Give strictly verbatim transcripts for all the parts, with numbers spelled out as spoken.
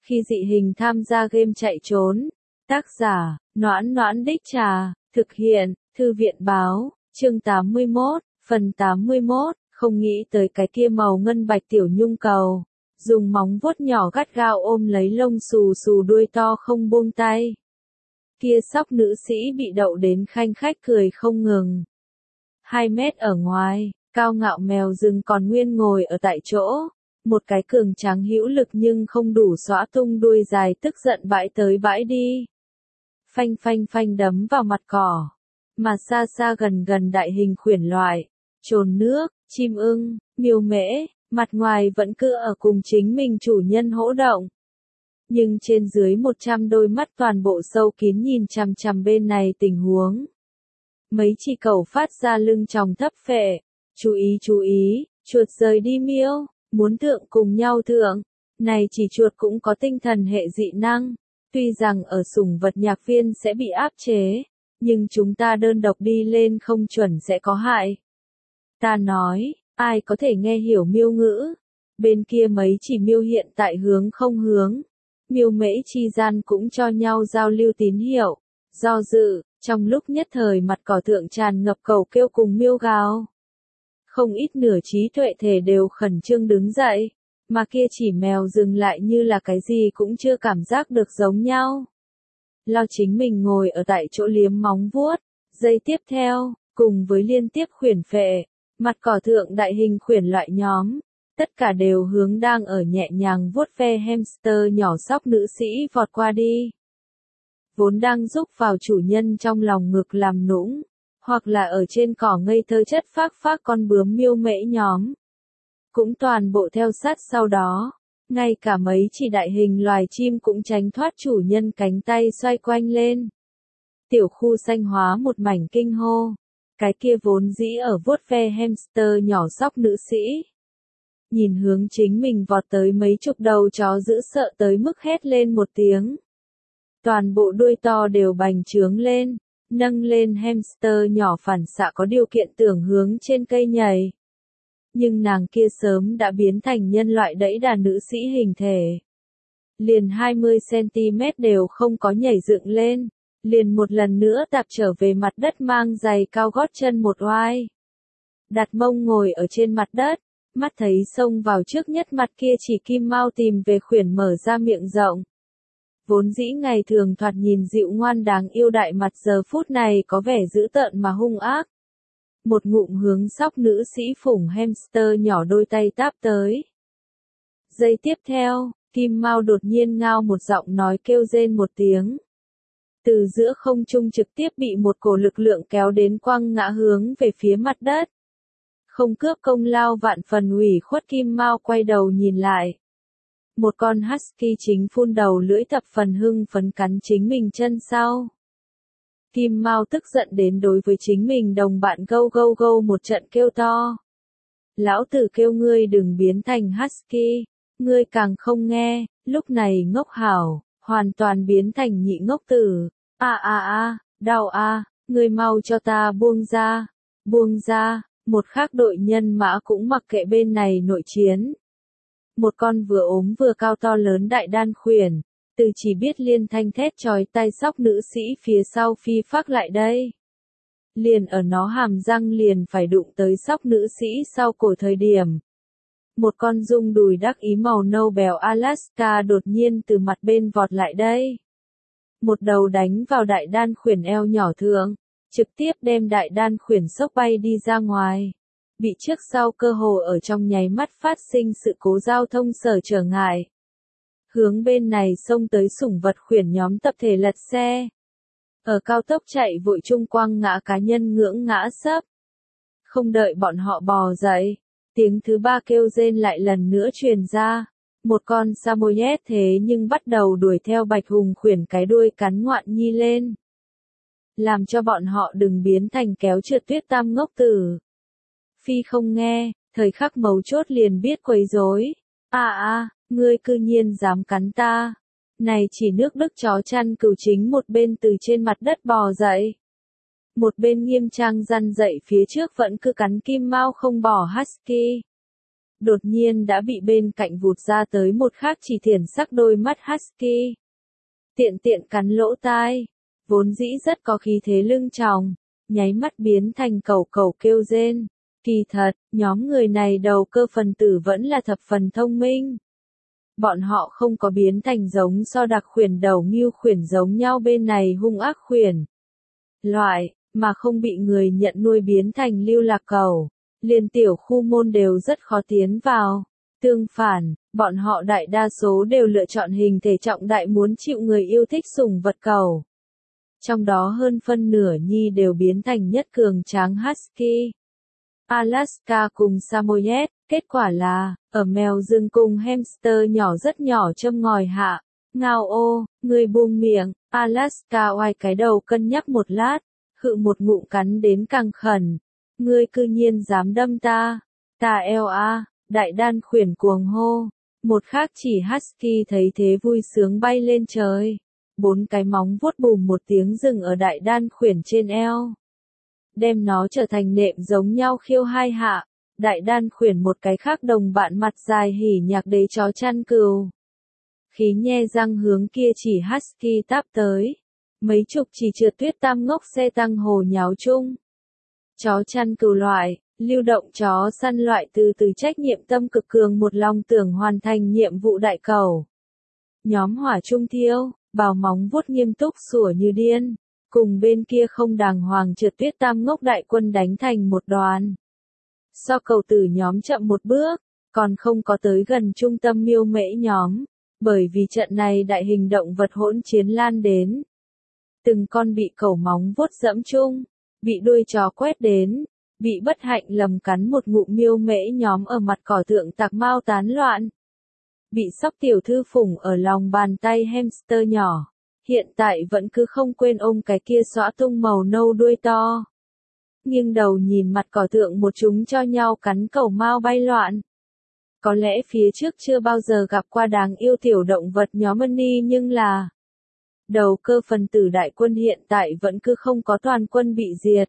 Khi dị hình tham gia game chạy trốn. Tác giả, Noãn Noãn Đích Trà, thực hiện, Thư viện Báo, chương tám mươi mốt, phần tám mươi mốt, không nghĩ tới cái kia màu ngân bạch tiểu nhung cầu. Dùng móng vuốt nhỏ gắt gao ôm lấy lông xù xù đuôi to không buông tay. Kia sóc nữ sĩ bị đậu đến khanh khách cười không ngừng. Hai mét ở ngoài, cao ngạo mèo rừng còn nguyên ngồi ở tại chỗ. Một cái cường tráng hữu lực nhưng không đủ xõa tung đuôi dài tức giận bãi tới bãi đi. Phanh phanh phanh đấm vào mặt cỏ. Mà xa xa gần gần đại hình khuyển loại, trồn nước, chim ưng, miêu mễ, mặt ngoài vẫn cứ ở cùng chính mình chủ nhân hỗ động. Nhưng trên dưới một trăm đôi mắt toàn bộ sâu kín nhìn chằm chằm bên này tình huống. Mấy chỉ cẩu phát ra lưng tròng thấp phệ. Chú ý chú ý, chuột rời đi miêu, muốn thượng cùng nhau thượng. Này chỉ chuột cũng có tinh thần hệ dị năng. Tuy rằng ở sủng vật nhạc viên sẽ bị áp chế, nhưng chúng ta đơn độc đi lên không chuẩn sẽ có hại. Ta nói, ai có thể nghe hiểu miêu ngữ? Bên kia mấy chỉ miêu hiện tại hướng không hướng. Miêu mễ chi gian cũng cho nhau giao lưu tín hiệu. Do dự, trong lúc nhất thời mặt cỏ thượng tràn ngập cầu kêu cùng miêu gào. Không ít nửa trí tuệ thể đều khẩn trương đứng dậy. Mà kia chỉ mèo dừng lại như là cái gì cũng chưa cảm giác được giống nhau. Lo chính mình ngồi ở tại chỗ liếm móng vuốt. Giây tiếp theo, cùng với liên tiếp khuyển phệ, mặt cỏ thượng đại hình khuyển loại nhóm. Tất cả đều hướng đang ở nhẹ nhàng vuốt ve hamster nhỏ sóc nữ sĩ vọt qua đi. Vốn đang giúp vào chủ nhân trong lòng ngực làm nũng. Hoặc là ở trên cỏ ngây thơ chất phác phác con bướm miêu mễ nhóm. Cũng toàn bộ theo sát sau đó, ngay cả mấy chỉ đại hình loài chim cũng tránh thoát chủ nhân cánh tay xoay quanh lên. Tiểu khu xanh hóa một mảnh kinh hô, cái kia vốn dĩ ở vuốt ve hamster nhỏ sóc nữ sĩ. Nhìn hướng chính mình vọt tới mấy chục đầu chó dữ sợ tới mức hét lên một tiếng. Toàn bộ đuôi to đều bành trướng lên, nâng lên hamster nhỏ phản xạ có điều kiện tưởng hướng trên cây nhảy. Nhưng nàng kia sớm đã biến thành nhân loại đẫy đà nữ sĩ hình thể. Liền hai mươi xăng-ti-mét đều không có nhảy dựng lên. Liền một lần nữa tạp trở về mặt đất mang giày cao gót chân một oai. Đặt mông ngồi ở trên mặt đất. Mắt thấy xông vào trước nhất mặt kia chỉ kim mao tìm về khuyển mở ra miệng rộng. Vốn dĩ ngày thường thoạt nhìn dịu ngoan đáng yêu đại mặt giờ phút này có vẻ dữ tợn mà hung ác. Một ngụm hướng sóc nữ sĩ phủng hamster nhỏ đôi tay táp tới. Giây tiếp theo, Kim Mao đột nhiên ngao một giọng nói kêu rên một tiếng. Từ giữa không trung trực tiếp bị một cổ lực lượng kéo đến quăng ngã hướng về phía mặt đất. Không cướp công lao vạn phần ủy khuất Kim Mao quay đầu nhìn lại. Một con husky chính phun đầu lưỡi thập phần hưng phấn cắn chính mình chân sau. Kim Mao tức giận đến đối với chính mình đồng bạn gâu gâu gâu một trận kêu to. Lão tử kêu ngươi đừng biến thành husky, ngươi càng không nghe, lúc này ngốc hảo, hoàn toàn biến thành nhị ngốc tử. A a a, đau a, ngươi mau cho ta buông ra, buông ra, một khác đội nhân mã cũng mặc kệ bên này nội chiến. Một con vừa ốm vừa cao to lớn đại đan khuyển. Từ chỉ biết liên thanh thét chói tai sóc nữ sĩ phía sau phi phác lại đây. Liền ở nó hàm răng liền phải đụng tới sóc nữ sĩ sau cổ thời điểm. Một con rung đùi đắc ý màu nâu bèo Alaska đột nhiên từ mặt bên vọt lại đây. Một đầu đánh vào đại đan khuyển eo nhỏ thượng, trực tiếp đem đại đan khuyển sốc bay đi ra ngoài. Bị trước sau cơ hồ ở trong nháy mắt phát sinh sự cố giao thông sở trở ngại. Hướng bên này xông tới sủng vật khuyển nhóm tập thể lật xe. Ở cao tốc chạy vội trung quang ngã cá nhân ngưỡng ngã sấp. Không đợi bọn họ bò dậy, tiếng thứ ba kêu rên lại lần nữa truyền ra. Một con Samoyed thế nhưng bắt đầu đuổi theo bạch hùng khuyển cái đuôi cắn ngoạn nhi lên. Làm cho bọn họ đừng biến thành kéo trượt tuyết tam ngốc tử. Phi không nghe, thời khắc mấu chốt liền biết quấy rối. À à, ngươi cư nhiên dám cắn ta. Này chỉ nước Đức chó chăn cừu chính một bên từ trên mặt đất bò dậy. Một bên nghiêm trang răn dậy phía trước vẫn cứ cắn Kim Mao không bỏ husky. đột nhiên đã bị bên cạnh vụt ra tới một khác chỉ thiển sắc đôi mắt husky. Tiện tiện cắn lỗ tai, vốn dĩ rất có khí thế lưng tròng, nháy mắt biến thành cẩu cẩu kêu rên. Kỳ thật, nhóm người này đầu cơ phần tử vẫn là thập phần thông minh. Bọn họ không có biến thành giống so đặc khuyển đầu ngưu khuyển giống nhau bên này hung ác khuyển. Loại, mà không bị người nhận nuôi biến thành lưu lạc cẩu, liền tiểu khu môn đều rất khó tiến vào. Tương phản, bọn họ đại đa số đều lựa chọn hình thể trọng đại muốn chịu người yêu thích sủng vật cẩu. Trong đó hơn phân nửa nhi đều biến thành nhất cường tráng husky, Alaska cùng Samoyed, kết quả là, ở mèo rừng cùng hamster nhỏ rất nhỏ châm ngòi hạ. Ngao ô, người buông miệng, Alaska oai cái đầu cân nhắc một lát, hự một ngụm cắn đến càng khẩn. Ngươi cư nhiên dám đâm ta, ta eo a, đại đan khuyển cuồng hô. Một khác chỉ husky thấy thế vui sướng bay lên trời. Bốn cái móng vuốt bùm một tiếng dừng ở đại đan khuyển trên eo. Đem nó trở thành nệm giống nhau khiêu hai hạ. Đại đan khuyển một cái khác đồng bạn mặt dài hỉ nhạc đế chó chăn cừu. Khí nhe răng hướng kia chỉ husky táp tới. Mấy chục chỉ trượt tuyết tam ngốc xe tăng hồ nháo chung. Chó chăn cừu loại, lưu động chó săn loại từ từ trách nhiệm tâm cực cường một lòng tưởng hoàn thành nhiệm vụ đại cầu. Nhóm hỏa trung thiêu, bào móng vuốt nghiêm túc sủa như điên, cùng bên kia không đàng hoàng trượt tuyết tam ngốc đại quân đánh thành một đoàn. So cầu tử nhóm chậm một bước, còn không có tới gần trung tâm miêu mễ nhóm, bởi vì trận này đại hình động vật hỗn chiến lan đến. Từng con bị cẩu móng vuốt dẫm chung, bị đuôi chó quét đến, bị bất hạnh lầm cắn một ngụm miêu mễ nhóm ở mặt cỏ thượng tạc mau tán loạn. Bị sóc tiểu thư phủng ở lòng bàn tay hamster nhỏ, hiện tại vẫn cứ không quên ôm cái kia xõa tung màu nâu đuôi to. Nghiêng đầu nhìn mặt cỏ thượng một chúng cho nhau cắn cẩu mau bay loạn. Có lẽ phía trước chưa bao giờ gặp qua đáng yêu tiểu động vật nhóm Money nhưng là đầu cơ phần tử đại quân hiện tại vẫn cứ không có toàn quân bị diệt.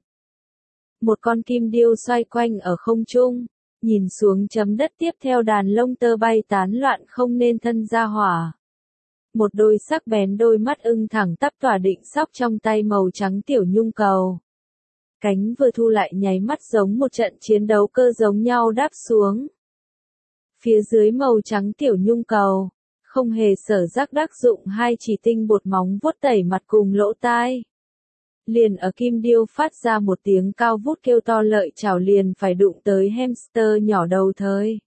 Một con kim điêu xoay quanh ở không trung, nhìn xuống chấm đất tiếp theo đàn lông tơ bay tán loạn không nên thân ra hỏa. Một đôi sắc bén đôi mắt ưng thẳng tắp tỏa định sóc trong tay màu trắng tiểu nhung cầu. Cánh vừa thu lại nháy mắt giống một trận chiến đấu cơ giống nhau đáp xuống. Phía dưới màu trắng tiểu nhung cầu, không hề sở giác đắc dụng hai chỉ tinh bột móng vuốt tẩy mặt cùng lỗ tai. Liền ở kim điêu phát ra một tiếng cao vút kêu to lợi chảo liền phải đụng tới hamster nhỏ đầu thời.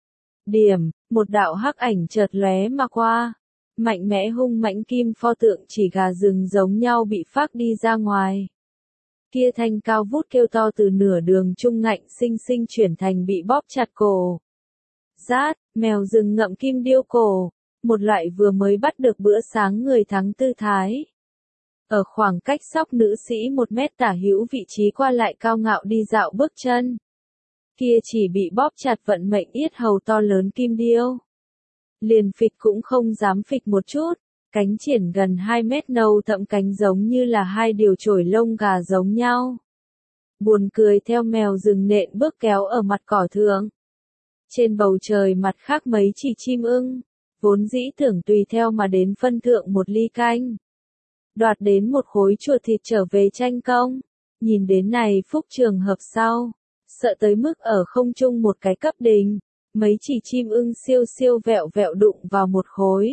Điểm, một đạo hắc ảnh chợt lóe mà qua. Mạnh mẽ hung mãnh kim pho tượng chỉ gà rừng giống nhau bị phát đi ra ngoài. Kia thanh cao vút kêu to từ nửa đường trung ngạnh sinh sinh chuyển thành bị bóp chặt cổ. Rát, mèo rừng ngậm kim điêu cổ, một loại vừa mới bắt được bữa sáng người thắng tư thái. Ở khoảng cách sóc nữ sĩ một mét tả hữu vị trí qua lại cao ngạo đi dạo bước chân. Kia chỉ bị bóp chặt vận mệnh yết hầu to lớn kim điêu. Liền phịch cũng không dám phịch một chút, cánh triển gần hai mét nâu thậm cánh giống như là hai điều chổi lông gà giống nhau. Buồn cười theo mèo rừng nện bước kéo ở mặt cỏ thượng. Trên bầu trời mặt khác mấy chỉ chim ưng, vốn dĩ tưởng tùy theo mà đến phân thượng một ly canh. Đoạt đến một khối chuột thịt trở về tranh công, nhìn đến này phúc trường hợp sau, sợ tới mức ở không trung một cái cấp đình, mấy chỉ chim ưng siêu siêu vẹo vẹo đụng vào một khối.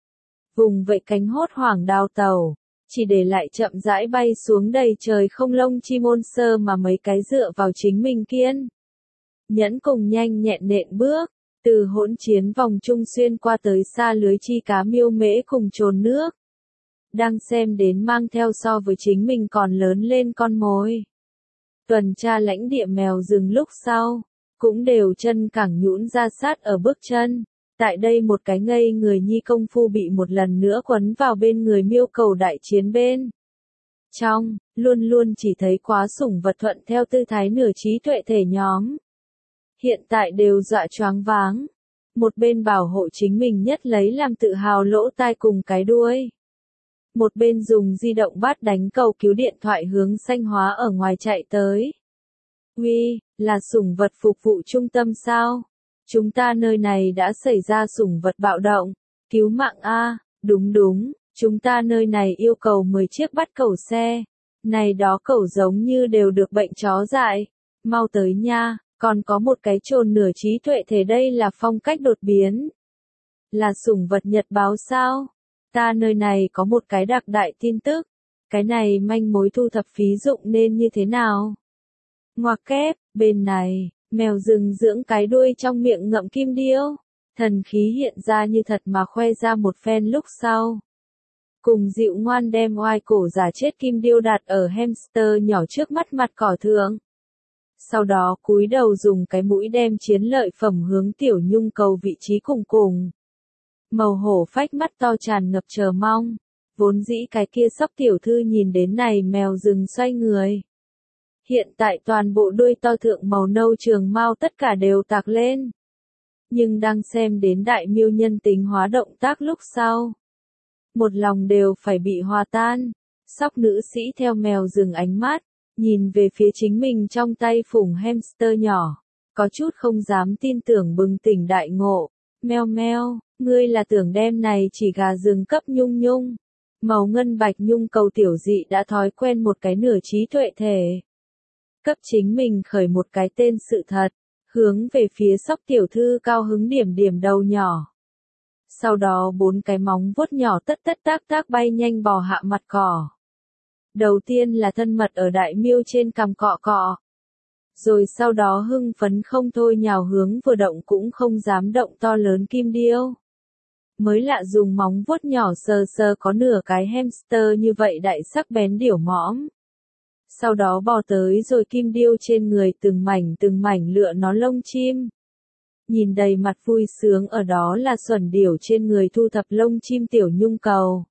Vùng vậy cánh hốt hoảng đào tàu, chỉ để lại chậm rãi bay xuống đầy trời không lông chim ôn sơ mà mấy cái dựa vào chính mình kiên. Nhẫn cùng nhanh nhẹn nện bước, từ hỗn chiến vòng trung xuyên qua tới xa lưới chi cá miêu mễ cùng trồn nước. Đang xem đến mang theo so với chính mình còn lớn lên con mồi. Tuần tra lãnh địa mèo rừng lúc sau, cũng đều chân cẳng nhũn ra sát ở bước chân. Tại đây một cái ngây người nhi công phu bị một lần nữa quấn vào bên người miêu cầu đại chiến bên. Trong, luôn luôn chỉ thấy quá sủng vật thuận theo tư thái nửa trí tuệ thể nhóm. Hiện tại đều dọa choáng váng. Một bên bảo hộ chính mình nhất lấy làm tự hào lỗ tai cùng cái đuôi. Một bên dùng di động bắt đánh cầu cứu điện thoại hướng xanh hóa ở ngoài chạy tới. Uy, là sủng vật phục vụ trung tâm sao? Chúng ta nơi này đã xảy ra sủng vật bạo động. Cứu mạng a, đúng đúng, chúng ta nơi này yêu cầu mười chiếc bắt cẩu xe. Này đó cẩu giống như đều được bệnh chó dại. Mau tới nha, còn có một cái chồn nửa trí tuệ thể đây là phong cách đột biến. Là sủng vật Nhật báo sao? Ta nơi này có một cái đặc đại tin tức. Cái này manh mối thu thập phí dụng nên như thế nào? Ngoặc kép, bên này, mèo rừng dưỡng cái đuôi trong miệng ngậm kim điêu. Thần khí hiện ra như thật mà khoe ra một phen lúc sau. Cùng dịu ngoan đem oai cổ giả chết kim điêu đặt ở hamster nhỏ trước mắt mặt cỏ thượng. Sau đó cúi đầu dùng cái mũi đem chiến lợi phẩm hướng tiểu nhung cầu vị trí cùng cùng. Màu hổ phách mắt to tràn ngập chờ mong. Vốn dĩ cái kia sóc tiểu thư nhìn đến này mèo rừng xoay người. Hiện tại toàn bộ đuôi to thượng màu nâu trường mau tất cả đều tạc lên. Nhưng đang xem đến đại miêu nhân tính hóa động tác lúc sau. Một lòng đều phải bị hòa tan. Sóc nữ sĩ theo mèo rừng ánh mắt, nhìn về phía chính mình trong tay phủng hamster nhỏ. Có chút không dám tin tưởng bừng tỉnh đại ngộ. Meo meo, ngươi là tưởng đem này chỉ gà rừng cấp nhung nhung. Màu ngân bạch nhung cầu tiểu dị đã thói quen một cái nửa trí tuệ thể. Cấp chính mình khởi một cái tên sự thật, hướng về phía sóc tiểu thư cao hứng điểm điểm đầu nhỏ. Sau đó bốn cái móng vuốt nhỏ tất tất tác tác bay nhanh bò hạ mặt cỏ. Đầu tiên là thân mật ở đại miêu trên cằm cọ cọ. Rồi sau đó hưng phấn không thôi nhào hướng vừa động cũng không dám động to lớn kim điêu. Mới lạ dùng móng vuốt nhỏ sờ sờ có nửa cái hamster như vậy đại sắc bén điểu mõm. Sau đó bò tới rồi kim điêu trên người từng mảnh từng mảnh lựa nó lông chim. Nhìn đầy mặt vui sướng ở đó là xuẩn điểu trên người thu thập lông chim tiểu nhung cầu.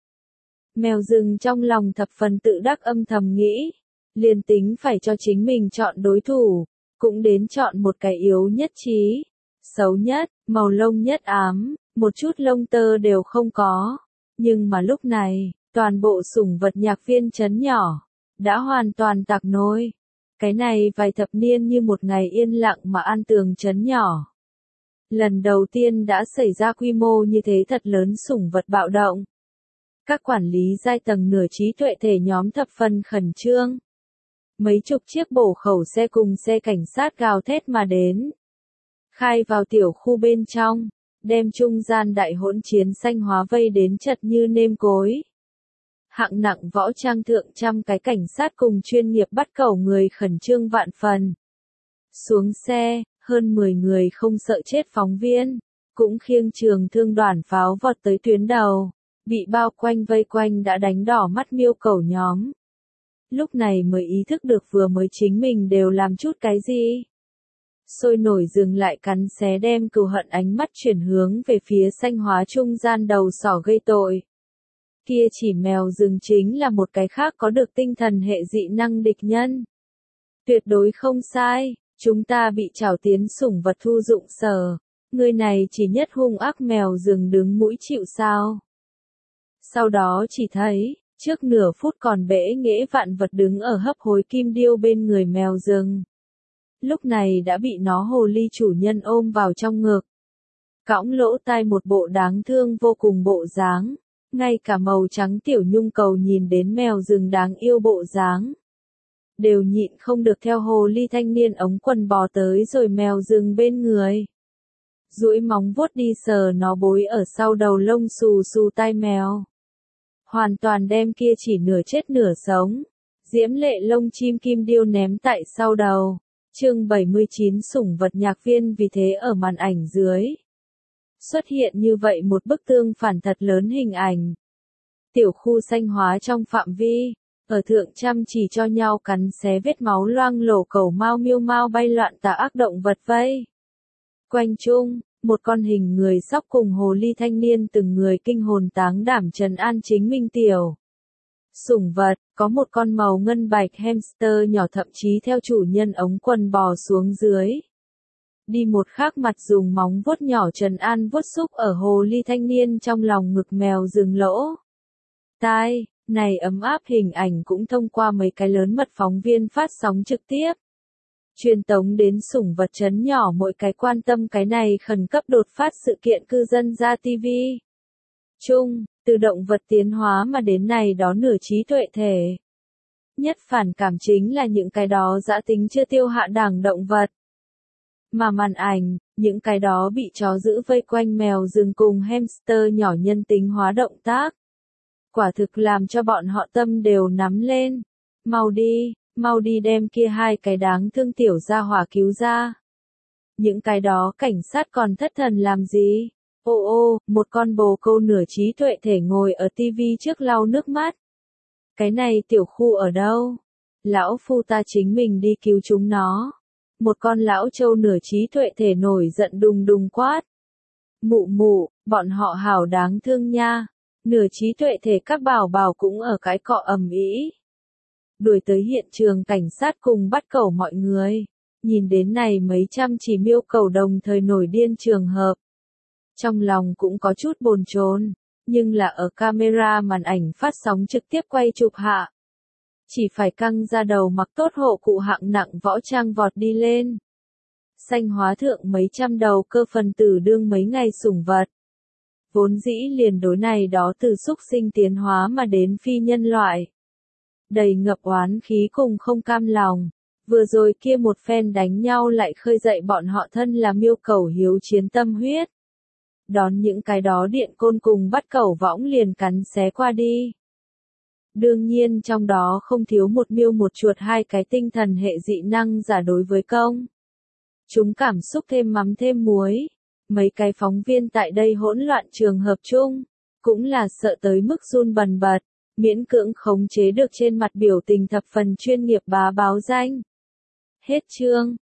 Mèo rừng trong lòng thập phần tự đắc âm thầm nghĩ. Liền tính phải cho chính mình chọn đối thủ, cũng đến chọn một cái yếu nhất trí. Xấu nhất, màu lông nhất ám, một chút lông tơ đều không có. Nhưng mà lúc này, toàn bộ sủng vật nhạc viên trấn nhỏ, đã hoàn toàn tạc nôi. Cái này vài thập niên như một ngày yên lặng mà an tường trấn nhỏ. Lần đầu tiên đã xảy ra quy mô như thế thật lớn sủng vật bạo động. Các quản lý giai tầng nửa trí tuệ thể nhóm thập phần khẩn trương. Mấy chục chiếc bổ khẩu xe cùng xe cảnh sát gào thét mà đến. Khai vào tiểu khu bên trong, đem trung gian đại hỗn chiến xanh hóa vây đến chật như nêm cối. Hạng nặng võ trang thượng trăm cái cảnh sát cùng chuyên nghiệp bắt cẩu người khẩn trương vạn phần. Xuống xe, hơn mười người không sợ chết phóng viên, cũng khiêng trường thương đoàn pháo vọt tới tuyến đầu, bị bao quanh vây quanh đã đánh đỏ mắt miêu cẩu nhóm. Lúc này mới ý thức được vừa mới chính mình đều làm chút cái gì. Sôi nổi dừng lại cắn xé đem cừu hận ánh mắt chuyển hướng về phía xanh hóa trung gian đầu sỏ gây tội. Kia chỉ mèo rừng chính là một cái khác có được tinh thần hệ dị năng địch nhân. Tuyệt đối không sai, chúng ta bị trảo tiến sủng vật thu dụng sở. Người này chỉ nhất hung ác mèo rừng đứng mũi chịu sao. Sau đó chỉ thấy, trước nửa phút còn bẽ nghễ vạn vật đứng ở hấp hối kim điêu bên người mèo rừng. Lúc này đã bị nó hồ ly chủ nhân ôm vào trong ngực. Cõng lỗ tai một bộ đáng thương vô cùng bộ dáng. Ngay cả màu trắng tiểu nhung cầu nhìn đến mèo rừng đáng yêu bộ dáng. Đều nhịn không được theo hồ ly thanh niên ống quần bò tới rồi mèo rừng bên người. Duỗi móng vuốt đi sờ nó bối ở sau đầu lông xù xù tai mèo. Hoàn toàn đem kia chỉ nửa chết nửa sống. Diễm lệ lông chim kim điêu ném tại sau đầu. Chương bảy mươi chín sủng vật nhạc viên vì thế ở màn ảnh dưới. Xuất hiện như vậy một bức tương phản thật lớn hình ảnh. Tiểu khu xanh hóa trong phạm vi, ở thượng chăm chỉ cho nhau cắn xé vết máu loang lổ cẩu mau miêu mau bay loạn tà ác động vật vây. Quanh chung, một con hình người sóc cùng hồ ly thanh niên từng người kinh hồn táng đảm trấn an chính minh tiểu. Sủng vật, có một con màu ngân bạch hamster nhỏ thậm chí theo chủ nhân ống quần bò xuống dưới. Đi một khác mặt dùng móng vuốt nhỏ trấn an vuốt xúc ở hồ ly thanh niên trong lòng ngực mèo rừng lỗ. Tai, này ấm áp hình ảnh cũng thông qua mấy cái lớn mật phóng viên phát sóng trực tiếp. Truyền tống đến sủng vật trấn nhỏ mỗi cái quan tâm cái này khẩn cấp đột phát sự kiện cư dân ra ti vi. Chung, từ động vật tiến hóa mà đến này đó nửa trí tuệ thể. Nhất phản cảm chính là những cái đó dã tính chưa tiêu hạ đẳng động vật. Mà màn ảnh, những cái đó bị chó giữ vây quanh mèo rừng cùng hamster nhỏ nhân tính hóa động tác. Quả thực làm cho bọn họ tâm đều nắm lên. Mau đi, mau đi đem kia hai cái đáng thương tiểu gia hỏa cứu ra. Những cái đó cảnh sát còn thất thần làm gì? Ô ô, một con bồ câu nửa trí tuệ thể ngồi ở tivi trước lau nước mắt. Cái này tiểu khu ở đâu? Lão phu ta chính mình đi cứu chúng nó. Một con lão trâu nửa trí tuệ thể nổi giận đùng đùng quát. Mụ mụ, bọn họ hảo đáng thương nha. Nửa trí tuệ thể các bảo bảo cũng ở cái cọ ầm ĩ. Đuổi tới hiện trường cảnh sát cùng bắt cẩu mọi người. Nhìn đến này mấy trăm chỉ miêu cẩu đồng thời nổi điên trường hợp. Trong lòng cũng có chút bồn chồn, nhưng là ở camera màn ảnh phát sóng trực tiếp quay chụp hạ. Chỉ phải căng ra đầu mặc tốt hộ cụ hạng nặng võ trang vọt đi lên. Xanh hóa thượng mấy trăm đầu cơ phần tử đương mấy ngày sủng vật. Vốn dĩ liền đối này đó từ xúc sinh tiến hóa mà đến phi nhân loại. Đầy ngập oán khí cùng không cam lòng. Vừa rồi kia một phen đánh nhau lại khơi dậy bọn họ thân là miêu cẩu hiếu chiến tâm huyết. Đón những cái đó điện côn cùng bắt cẩu võng liền cắn xé qua đi. Đương nhiên trong đó không thiếu một miêu một chuột hai cái tinh thần hệ dị năng giả đối với công. Chúng cảm xúc thêm mắm thêm muối. Mấy cái phóng viên tại đây hỗn loạn trường hợp chung, cũng là sợ tới mức run bần bật, miễn cưỡng khống chế được trên mặt biểu tình thập phần chuyên nghiệp bá báo danh. Hết chương.